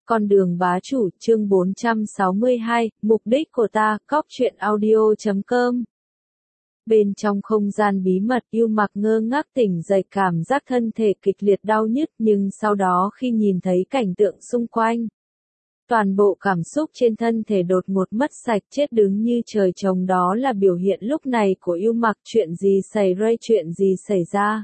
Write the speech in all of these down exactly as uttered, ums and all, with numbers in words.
Con đường bá chủ, chương bốn trăm sáu mươi hai, mục đích của ta, cóc truyện audio chấm com. Bên trong không gian bí mật, Yêu Mặc ngơ ngác tỉnh dậy, cảm giác thân thể kịch liệt đau nhức, nhưng sau đó khi nhìn thấy cảnh tượng xung quanh, toàn bộ cảm xúc trên thân thể đột ngột mất sạch, chết đứng như trời trồng. Đó là biểu hiện lúc này của Yêu Mặc. Chuyện gì xảy ra, chuyện gì xảy ra?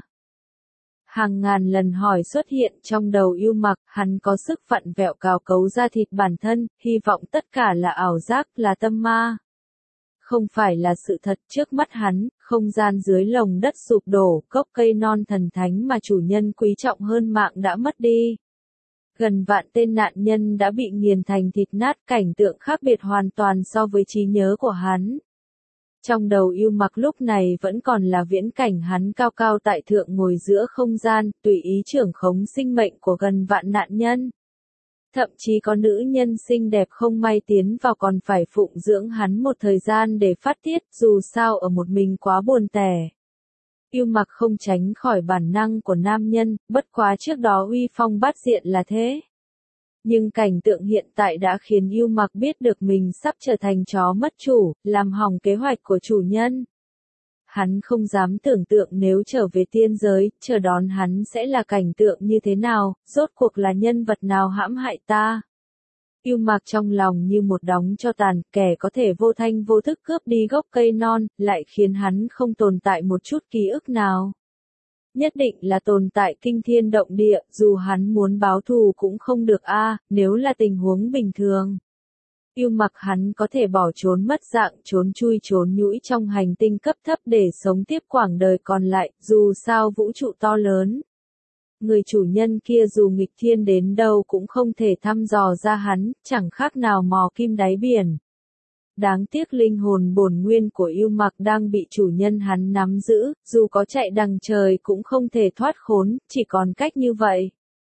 Hàng ngàn lần hỏi xuất hiện trong đầu Yêu Mặc, hắn có sức vặn vẹo cào cấu da thịt bản thân, hy vọng tất cả là ảo giác, là tâm ma. Không phải là sự thật. Trước mắt hắn, không gian dưới lồng đất sụp đổ, gốc cây non thần thánh mà chủ nhân quý trọng hơn mạng đã mất đi. Gần vạn tên nạn nhân đã bị nghiền thành thịt nát, cảnh tượng khác biệt hoàn toàn so với trí nhớ của hắn. Trong đầu Yêu Mặc lúc này vẫn còn là viễn cảnh hắn cao cao tại thượng ngồi giữa không gian, tùy ý trưởng khống sinh mệnh của gần vạn nạn nhân. Thậm chí có nữ nhân xinh đẹp không may tiến vào còn phải phụng dưỡng hắn một thời gian để phát tiết, dù sao ở một mình quá buồn tẻ. Yêu Mặc không tránh khỏi bản năng của nam nhân, bất quá trước đó uy phong bát diện là thế. Nhưng cảnh tượng hiện tại đã khiến Yêu Mặc biết được mình sắp trở thành chó mất chủ, làm hỏng kế hoạch của chủ nhân. Hắn không dám tưởng tượng nếu trở về tiên giới, chờ đón hắn sẽ là cảnh tượng như thế nào, rốt cuộc là nhân vật nào hãm hại ta. Yêu Mặc trong lòng như một đống tro tàn, kẻ có thể vô thanh vô thức cướp đi gốc cây non, lại khiến hắn không tồn tại một chút ký ức nào. Nhất định là tồn tại kinh thiên động địa, dù hắn muốn báo thù cũng không được a. À, nếu là tình huống bình thường, Yêu Mặc hắn có thể bỏ trốn mất dạng, trốn chui trốn nhũi trong hành tinh cấp thấp để sống tiếp quãng đời còn lại, dù sao vũ trụ to lớn. Người chủ nhân kia dù nghịch thiên đến đâu cũng không thể thăm dò ra hắn, chẳng khác nào mò kim đáy biển. Đáng tiếc linh hồn bổn nguyên của Yêu Mặc đang bị chủ nhân hắn nắm giữ, dù có chạy đằng trời cũng không thể thoát khốn, chỉ còn cách như vậy.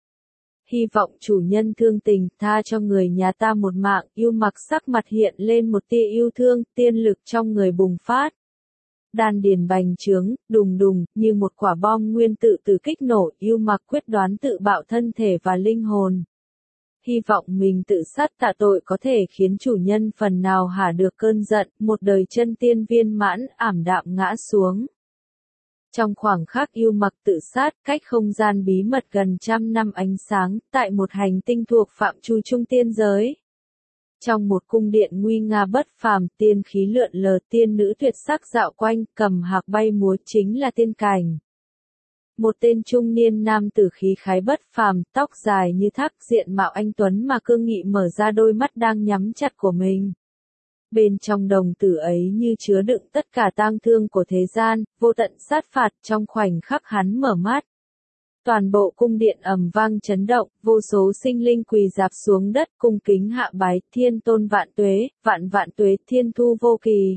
Hy vọng chủ nhân thương tình, tha cho người nhà ta một mạng. Yêu Mặc sắc mặt hiện lên một tia yêu thương, tiên lực trong người bùng phát. Đan điền bành trướng, đùng đùng, như một quả bom nguyên tử từ kích nổ. Yêu Mặc quyết đoán tự bạo thân thể và linh hồn. Hy vọng mình tự sát tạ tội có thể khiến chủ nhân phần nào hả được cơn giận, một đời chân tiên viên mãn, ảm đạm ngã xuống. Trong khoảng khắc Yêu Mặc tự sát, cách không gian bí mật gần trăm năm ánh sáng, tại một hành tinh thuộc phạm trù trung tiên giới. Trong một cung điện nguy nga bất phàm, tiên khí lượn lờ, tiên nữ tuyệt sắc dạo quanh, cầm hạc bay múa, chính là Tiên Cảnh. Một tên trung niên nam tử khí khái bất phàm, tóc dài như thác, diện mạo anh tuấn mà cương nghị mở ra đôi mắt đang nhắm chặt của mình. Bên trong đồng tử ấy như chứa đựng tất cả tang thương của thế gian, vô tận sát phạt. Trong khoảnh khắc hắn mở mắt, toàn bộ cung điện ầm vang chấn động, vô số sinh linh quỳ rạp xuống đất cung kính hạ bái, thiên tôn vạn tuế, vạn vạn tuế, thiên thu vô kỳ.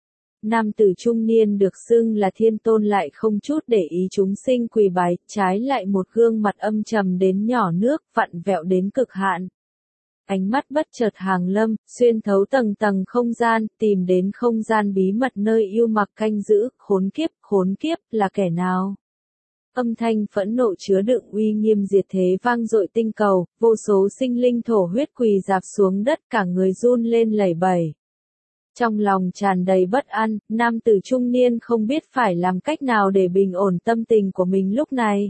Nam tử trung niên được xưng là thiên tôn lại không chút để ý chúng sinh quỳ bái, trái lại một gương mặt âm trầm đến nhỏ nước, vặn vẹo đến cực hạn. Ánh mắt bất chợt hàng lâm, xuyên thấu tầng tầng không gian, tìm đến không gian bí mật nơi Yêu Mặc canh giữ. Khốn kiếp, khốn kiếp, là kẻ nào? Âm thanh phẫn nộ chứa đựng uy nghiêm diệt thế vang dội tinh cầu, vô số sinh linh thổ huyết quỳ rạp xuống đất, cả người run lên lẩy bẩy. Trong lòng tràn đầy bất an, nam tử trung niên không biết phải làm cách nào để bình ổn tâm tình của mình lúc này.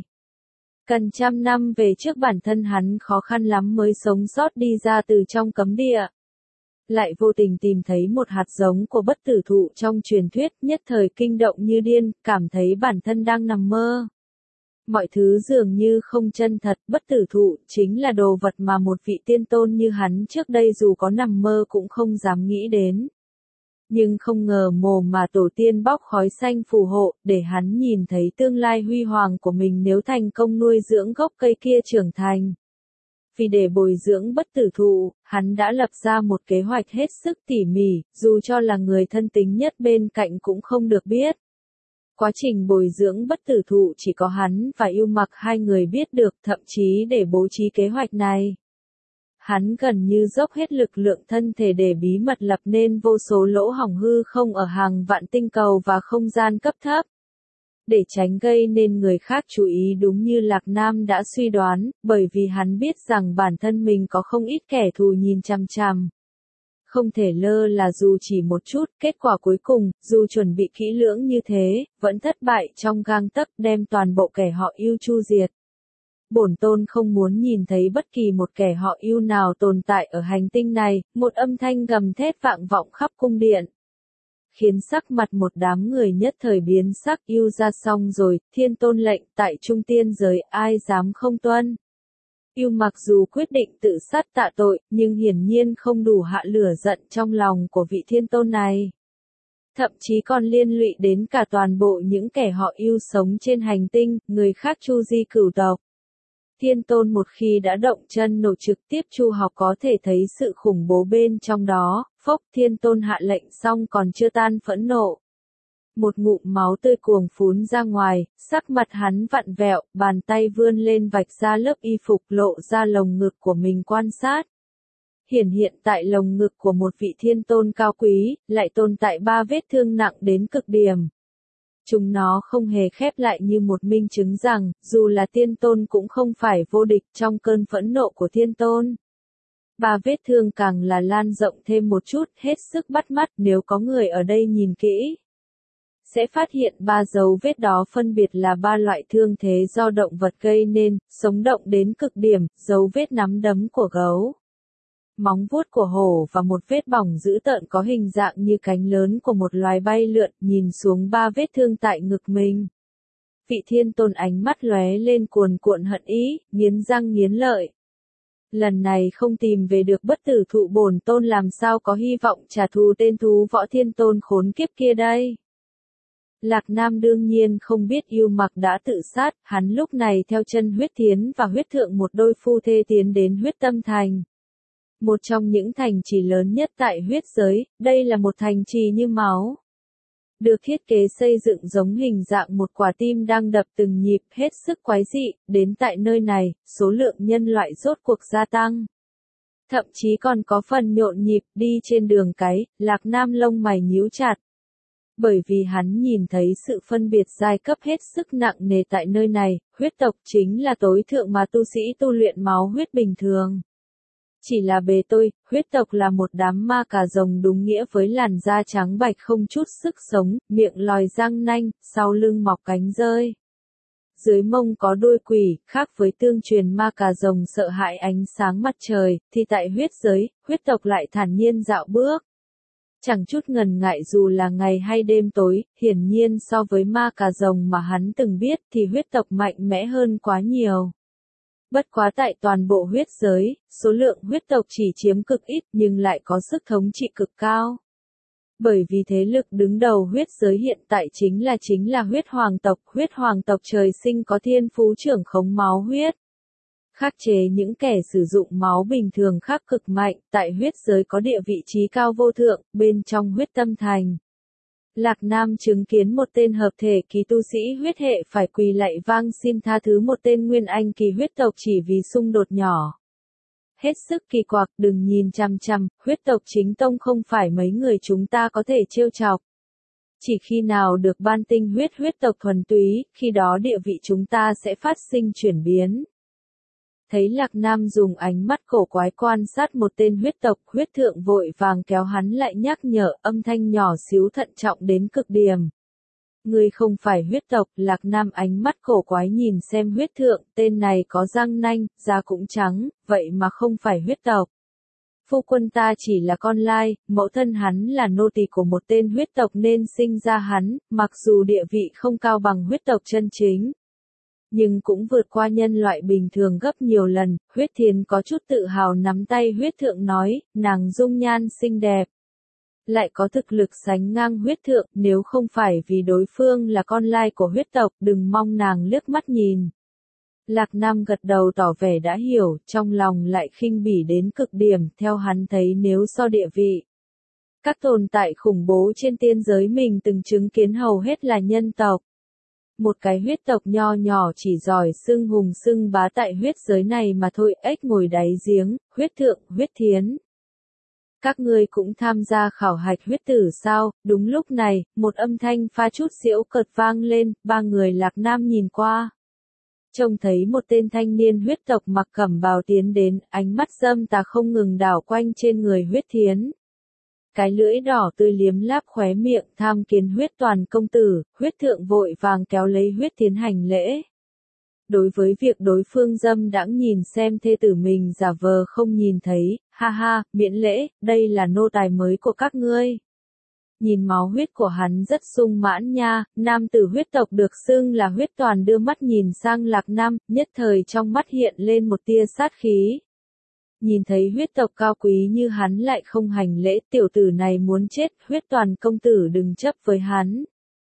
Cần trăm năm về trước bản thân hắn khó khăn lắm mới sống sót đi ra từ trong cấm địa. Lại vô tình tìm thấy một hạt giống của bất tử thụ trong truyền thuyết, nhất thời kinh động như điên, cảm thấy bản thân đang nằm mơ. Mọi thứ dường như không chân thật, bất tử thụ chính là đồ vật mà một vị tiên tôn như hắn trước đây dù có nằm mơ cũng không dám nghĩ đến. Nhưng không ngờ mồm mà tổ tiên bóc khói xanh phù hộ, để hắn nhìn thấy tương lai huy hoàng của mình nếu thành công nuôi dưỡng gốc cây kia trưởng thành. Vì để bồi dưỡng bất tử thụ, hắn đã lập ra một kế hoạch hết sức tỉ mỉ, dù cho là người thân tín nhất bên cạnh cũng không được biết. Quá trình bồi dưỡng bất tử thụ chỉ có hắn và Yêu Mặc hai người biết được, thậm chí để bố trí kế hoạch này. Hắn gần như dốc hết lực lượng thân thể để bí mật lập nên vô số lỗ hổng hư không ở hàng vạn tinh cầu và không gian cấp thấp. Để tránh gây nên người khác chú ý đúng như Lạc Nam đã suy đoán, bởi vì hắn biết rằng bản thân mình có không ít kẻ thù nhìn chằm chằm. Không thể lơ là dù chỉ một chút, kết quả cuối cùng, dù chuẩn bị kỹ lưỡng như thế, vẫn thất bại trong gang tấc đem toàn bộ kẻ họ Yêu chu diệt. Bổn tôn không muốn nhìn thấy bất kỳ một kẻ họ Yêu nào tồn tại ở hành tinh này, một âm thanh gầm thét vang vọng khắp cung điện. Khiến sắc mặt một đám người nhất thời biến sắc. Yêu ra xong rồi, thiên tôn lệnh tại trung tiên giới ai dám không tuân. Yêu mặc dù quyết định tự sát tạ tội, nhưng hiển nhiên không đủ hạ lửa giận trong lòng của vị thiên tôn này. Thậm chí còn liên lụy đến cả toàn bộ những kẻ họ Yêu sống trên hành tinh, người khác Chu Di cửu tộc. Thiên tôn một khi đã động chân nổ trực tiếp Chu học có thể thấy sự khủng bố bên trong đó. Phốc, thiên tôn hạ lệnh xong còn chưa tan phẫn nộ. Một ngụm máu tươi cuồng phún ra ngoài, sắc mặt hắn vặn vẹo, bàn tay vươn lên vạch ra lớp y phục lộ ra lồng ngực của mình quan sát. Hiển hiện tại lồng ngực của một vị thiên tôn cao quý, lại tồn tại ba vết thương nặng đến cực điểm. Chúng nó không hề khép lại như một minh chứng rằng, dù là thiên tôn cũng không phải vô địch trong cơn phẫn nộ của thiên tôn. Ba vết thương càng là lan rộng thêm một chút, hết sức bắt mắt nếu có người ở đây nhìn kỹ. Sẽ phát hiện ba dấu vết đó phân biệt là ba loại thương thế do động vật gây nên, sống động đến cực điểm, dấu vết nắm đấm của gấu, móng vuốt của hổ và một vết bỏng dữ tợn có hình dạng như cánh lớn của một loài bay lượn, nhìn xuống ba vết thương tại ngực mình. Vị thiên tôn ánh mắt lóe lên cuồn cuộn hận ý, nghiến răng nghiến lợi. Lần này không tìm về được bất tử thụ bổn tôn làm sao có hy vọng trả thù tên thú võ thiên tôn khốn kiếp kia đây. Lạc Nam đương nhiên không biết Yêu Mặc đã tự sát, hắn lúc này theo chân Huyết Thiến và Huyết Thượng một đôi phu thê tiến đến Huyết Tâm Thành. Một trong những thành trì lớn nhất tại huyết giới, đây là một thành trì như máu. Được thiết kế xây dựng giống hình dạng một quả tim đang đập từng nhịp hết sức quái dị, đến tại nơi này, số lượng nhân loại rốt cuộc gia tăng. Thậm chí còn có phần nhộn nhịp đi trên đường cái, Lạc Nam lông mày nhíu chặt. Bởi vì hắn nhìn thấy sự phân biệt giai cấp hết sức nặng nề tại nơi này, huyết tộc chính là tối thượng mà tu sĩ tu luyện máu huyết bình thường. Chỉ là bề tôi, huyết tộc là một đám ma cà rồng đúng nghĩa với làn da trắng bạch không chút sức sống, miệng lòi răng nanh, sau lưng mọc cánh rơi. Dưới mông có đuôi quỷ, khác với tương truyền ma cà rồng sợ hãi ánh sáng mặt trời, thì tại huyết giới, huyết tộc lại thản nhiên dạo bước. Chẳng chút ngần ngại dù là ngày hay đêm tối, hiển nhiên so với ma cà rồng mà hắn từng biết thì huyết tộc mạnh mẽ hơn quá nhiều. Bất quá tại toàn bộ huyết giới, số lượng huyết tộc chỉ chiếm cực ít nhưng lại có sức thống trị cực cao. Bởi vì thế lực đứng đầu huyết giới hiện tại chính là chính là huyết hoàng tộc, huyết hoàng tộc trời sinh có thiên phú trưởng khống máu huyết. Khắc chế những kẻ sử dụng máu bình thường khác cực mạnh, tại huyết giới có địa vị trí cao vô thượng, bên trong huyết tâm thành. Lạc Nam chứng kiến một tên hợp thể kỳ tu sĩ huyết hệ phải quỳ lạy vang xin tha thứ một tên nguyên anh kỳ huyết tộc chỉ vì xung đột nhỏ. Hết sức kỳ quặc, đừng nhìn chằm chằm, huyết tộc chính tông không phải mấy người chúng ta có thể trêu chọc. Chỉ khi nào được ban tinh huyết huyết tộc thuần túy, khi đó địa vị chúng ta sẽ phát sinh chuyển biến. Thấy Lạc Nam dùng ánh mắt cổ quái quan sát một tên huyết tộc, huyết thượng vội vàng kéo hắn lại nhắc nhở, âm thanh nhỏ xíu thận trọng đến cực điểm. Ngươi không phải huyết tộc, Lạc Nam ánh mắt cổ quái nhìn xem huyết thượng, tên này có răng nanh, da cũng trắng, vậy mà không phải huyết tộc. Phu quân ta chỉ là con lai, mẫu thân hắn là nô tỳ của một tên huyết tộc nên sinh ra hắn, mặc dù địa vị không cao bằng huyết tộc chân chính. Nhưng cũng vượt qua nhân loại bình thường gấp nhiều lần, huyết thiền có chút tự hào nắm tay huyết thượng nói, nàng dung nhan xinh đẹp. Lại có thực lực sánh ngang huyết thượng, nếu không phải vì đối phương là con lai của huyết tộc, đừng mong nàng liếc mắt nhìn. Lạc Nam gật đầu tỏ vẻ đã hiểu, trong lòng lại khinh bỉ đến cực điểm, theo hắn thấy nếu so địa vị. Các tồn tại khủng bố trên tiên giới mình từng chứng kiến hầu hết là nhân tộc. Một cái huyết tộc nho nhỏ chỉ giỏi xưng hùng xưng bá tại huyết giới này mà thôi, ếch ngồi đáy giếng, huyết thượng, huyết thiến. các ngươi cũng tham gia khảo hạch huyết tử sao? Đúng lúc này, một âm thanh pha chút giễu cợt vang lên, ba người Lạc Nam nhìn qua. Trông thấy một tên thanh niên huyết tộc mặc cẩm bào tiến đến, ánh mắt dâm tà không ngừng đảo quanh trên người huyết thiến. Cái lưỡi đỏ tươi liếm láp khóe miệng tham kiến huyết toàn công tử, huyết thượng vội vàng kéo lấy huyết thiến hành lễ. Đối với việc đối phương dâm đãng nhìn xem thê tử mình giả vờ không nhìn thấy, ha ha, miễn lễ, đây là nô tài mới của các ngươi. Nhìn máu huyết của hắn rất sung mãn nha, nam tử huyết tộc được xưng là huyết toàn đưa mắt nhìn sang Lạc Nam, nhất thời trong mắt hiện lên một tia sát khí. Nhìn thấy huyết tộc cao quý như hắn lại không hành lễ, tiểu tử này muốn chết, huyết toàn công tử đừng chấp với hắn.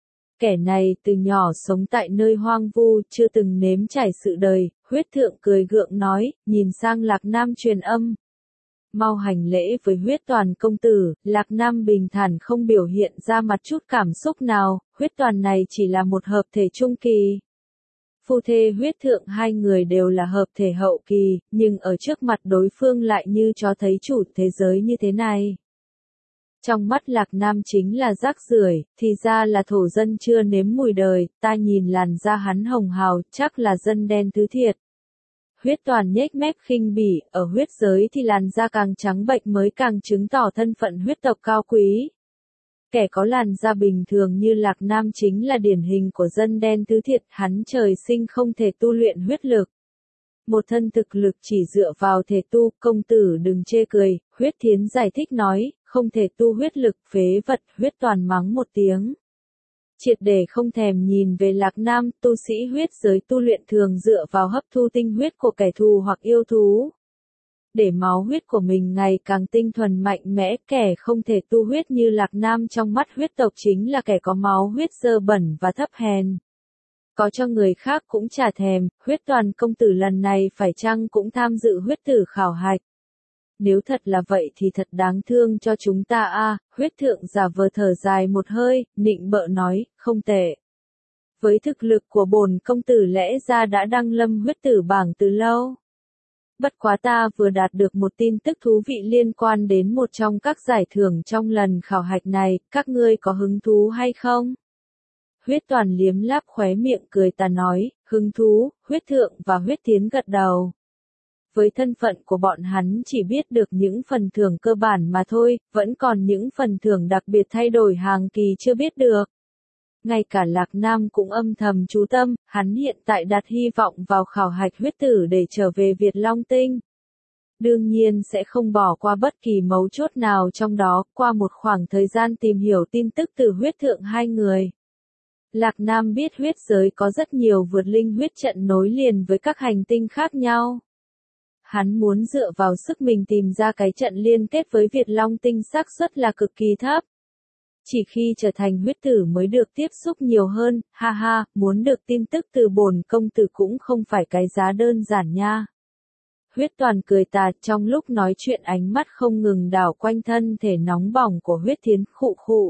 Kẻ này từ nhỏ sống tại nơi hoang vu, chưa từng nếm trải sự đời, huyết thượng cười gượng nói, nhìn sang Lạc Nam truyền âm. Mau hành lễ với huyết toàn công tử, Lạc Nam bình thản không biểu hiện ra mặt chút cảm xúc nào, huyết toàn này chỉ là một hợp thể trung kỳ. Phu thê huyết thượng hai người đều là hợp thể hậu kỳ, nhưng ở trước mặt đối phương lại như cho thấy chủ thế giới như thế này. Trong mắt Lạc Nam chính là rác rưởi, thì ra là thổ dân chưa nếm mùi đời, ta nhìn làn da hắn hồng hào, chắc là dân đen thứ thiệt. Huyết toàn nhếch mép khinh bỉ, ở huyết giới thì làn da càng trắng bệnh mới càng chứng tỏ thân phận huyết tộc cao quý. Kẻ có làn da bình thường như Lạc Nam chính là điển hình của dân đen thứ thiệt, hắn trời sinh không thể tu luyện huyết lực. Một thân thực lực chỉ dựa vào thể tu, công tử đừng chê cười, huyết thiến giải thích nói, không thể tu huyết lực, phế vật, huyết toàn mắng một tiếng. Triệt để không thèm nhìn về Lạc Nam, tu sĩ huyết giới tu luyện thường dựa vào hấp thu tinh huyết của kẻ thù hoặc yêu thú. Để máu huyết của mình ngày càng tinh thuần mạnh mẽ, kẻ không thể tu huyết như Lạc Nam trong mắt huyết tộc chính là kẻ có máu huyết dơ bẩn và thấp hèn. Có cho người khác cũng chả thèm, huyết toàn công tử lần này phải chăng cũng tham dự huyết tử khảo hạch. Nếu thật là vậy thì thật đáng thương cho chúng ta a. Huyết thượng giả vờ thở dài một hơi, nịnh bợ nói, không tệ. Với thực lực của bổn công tử lẽ ra đã đăng lâm huyết tử bảng từ lâu. Bất quá ta vừa đạt được một tin tức thú vị liên quan đến một trong các giải thưởng trong lần khảo hạch này, các ngươi có hứng thú hay không? Huyết toàn liếm láp khóe miệng cười ta nói, hứng thú, huyết thượng và huyết thiến gật đầu. Với thân phận của bọn hắn chỉ biết được những phần thưởng cơ bản mà thôi, vẫn còn những phần thưởng đặc biệt thay đổi hàng kỳ chưa biết được. Ngay cả Lạc Nam cũng âm thầm chú tâm, hắn hiện tại đặt hy vọng vào khảo hạch huyết tử để trở về Việt Long Tinh. Đương nhiên sẽ không bỏ qua bất kỳ mấu chốt nào trong đó, qua một khoảng thời gian tìm hiểu tin tức từ huyết thượng hai người. Lạc Nam biết huyết giới có rất nhiều vượt linh huyết trận nối liền với các hành tinh khác nhau. Hắn muốn dựa vào sức mình tìm ra cái trận liên kết với Việt Long Tinh, xác suất là cực kỳ thấp. Chỉ khi trở thành huyết tử mới được tiếp xúc nhiều hơn, ha ha, muốn được tin tức từ bổn công tử cũng không phải cái giá đơn giản nha. Huyết toàn cười tà, trong lúc nói chuyện ánh mắt không ngừng đảo quanh thân thể nóng bỏng của huyết thiến, khụ khụ.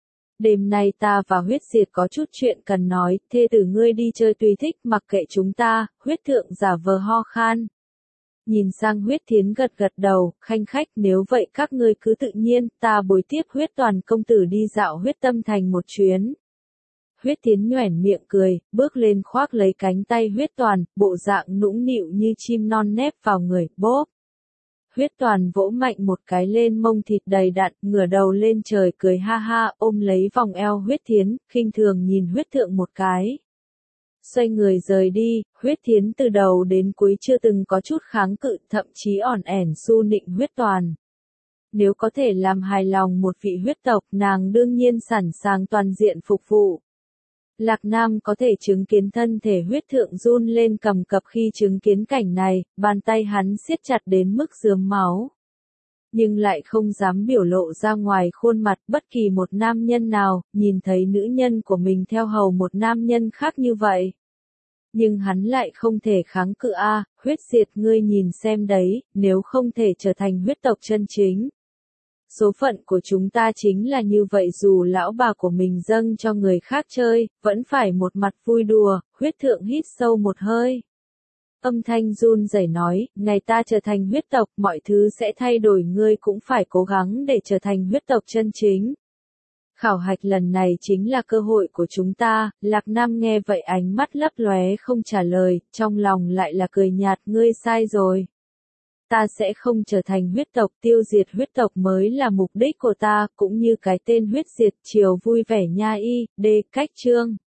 Đêm nay ta và huyết diệt có chút chuyện cần nói, thê tử ngươi đi chơi tùy thích mặc kệ chúng ta, huyết thượng giả vờ ho khan. Nhìn sang huyết thiến gật gật đầu, khanh khách, nếu vậy các ngươi cứ tự nhiên, ta bồi tiếp huyết toàn công tử đi dạo huyết tâm thành một chuyến. Huyết thiến nhoẻn miệng cười, bước lên khoác lấy cánh tay huyết toàn, bộ dạng nũng nịu như chim non nép vào người, bốp. Huyết toàn vỗ mạnh một cái lên mông thịt đầy đặn, ngửa đầu lên trời cười ha ha, ôm lấy vòng eo huyết thiến, khinh thường nhìn huyết thượng một cái. Xoay người rời đi, huyết thiến từ đầu đến cuối chưa từng có chút kháng cự, thậm chí ỏn ẻn su nịnh huyết toàn. Nếu có thể làm hài lòng một vị huyết tộc, nàng đương nhiên sẵn sàng toàn diện phục vụ. Lạc Nam có thể chứng kiến thân thể huyết thượng run lên cầm cập khi chứng kiến cảnh này, bàn tay hắn siết chặt đến mức rướm máu. Nhưng lại không dám biểu lộ ra ngoài khuôn mặt bất kỳ một nam nhân nào, nhìn thấy nữ nhân của mình theo hầu một nam nhân khác như vậy. Nhưng hắn lại không thể kháng cự a, huyết diệt ngươi nhìn xem đấy, nếu không thể trở thành huyết tộc chân chính. Số phận của chúng ta chính là như vậy, dù lão bà của mình dâng cho người khác chơi, vẫn phải một mặt vui đùa, huyết thượng hít sâu một hơi. Âm thanh run rẩy nói, ngày ta trở thành huyết tộc, mọi thứ sẽ thay đổi, ngươi cũng phải cố gắng để trở thành huyết tộc chân chính. Khảo hạch lần này chính là cơ hội của chúng ta, Lạc Nam nghe vậy ánh mắt lấp lóe không trả lời, trong lòng lại là cười nhạt, ngươi sai rồi. Ta sẽ không trở thành huyết tộc, tiêu diệt huyết tộc mới là mục đích của ta, cũng như cái tên huyết diệt, chiều vui vẻ nha y, đề cách chương.